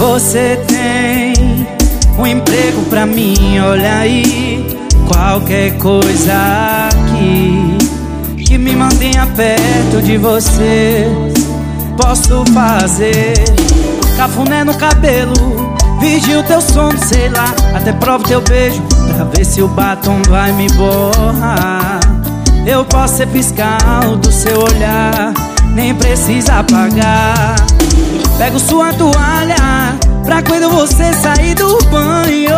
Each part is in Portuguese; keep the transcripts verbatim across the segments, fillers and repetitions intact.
Você tem um emprego pra mim, olha aí. Qualquer coisa aqui que me mantenha perto de você, posso fazer. Cafuné no cabelo, vigio teu sono, sei lá. Até provo teu beijo pra ver se o batom vai me borrar. Eu posso ser fiscal do seu olhar, nem precisa pagar. Pego sua toalha pra quando você sair do banho.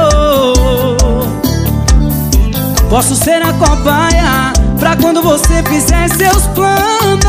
Posso ser a cobaia pra quando você fizer seus planos.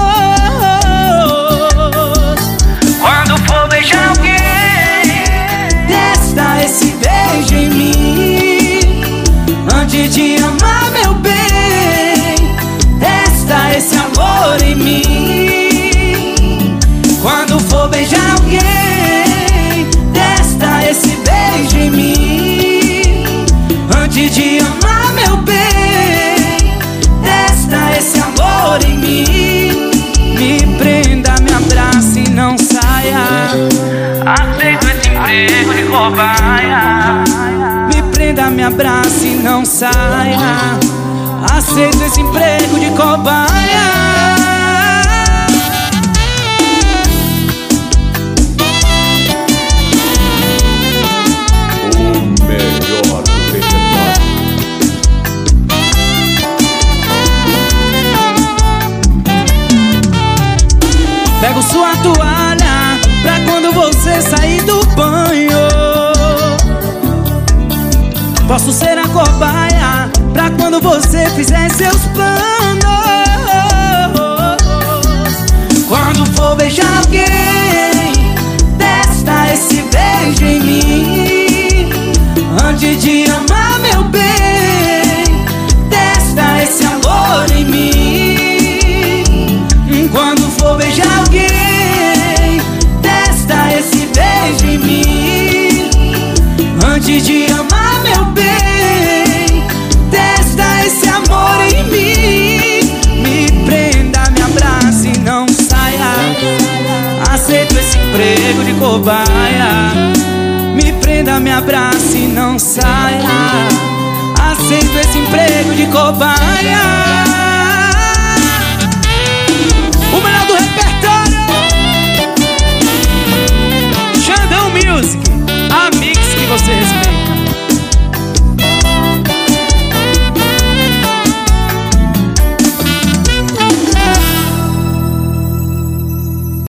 Quando for beijar alguém, testa esse beijo em mim. Antes de amar, meu bem, testa esse amor em mim. Quando for beijar alguém, testa esse beijo em mim. Antes de amar, meu bem, testa esse amor em mim. Me prenda, me abrace e não saia. aceito esse emprego de cobaia. Me prenda, me abrace e não saia. Aceito esse emprego de cobaia. Pego sua toalha pra quando você sair do banho. Posso ser a cobaia pra quando você fizer seus planos. Quando for beijar alguém, testa esse beijo em mim. Antes de amar, meu bem, testa esse amor em mim. Quando for beijar alguém, testa esse beijo em mim. Antes de amar, meu bem, testa esse amor em mim. Me prenda, me abrace e não saia. Aceito esse emprego de cobaia. Me prenda, me abrace e não saia. Aceito esse emprego de cobaia. O melhor do repertório, Xandão Music.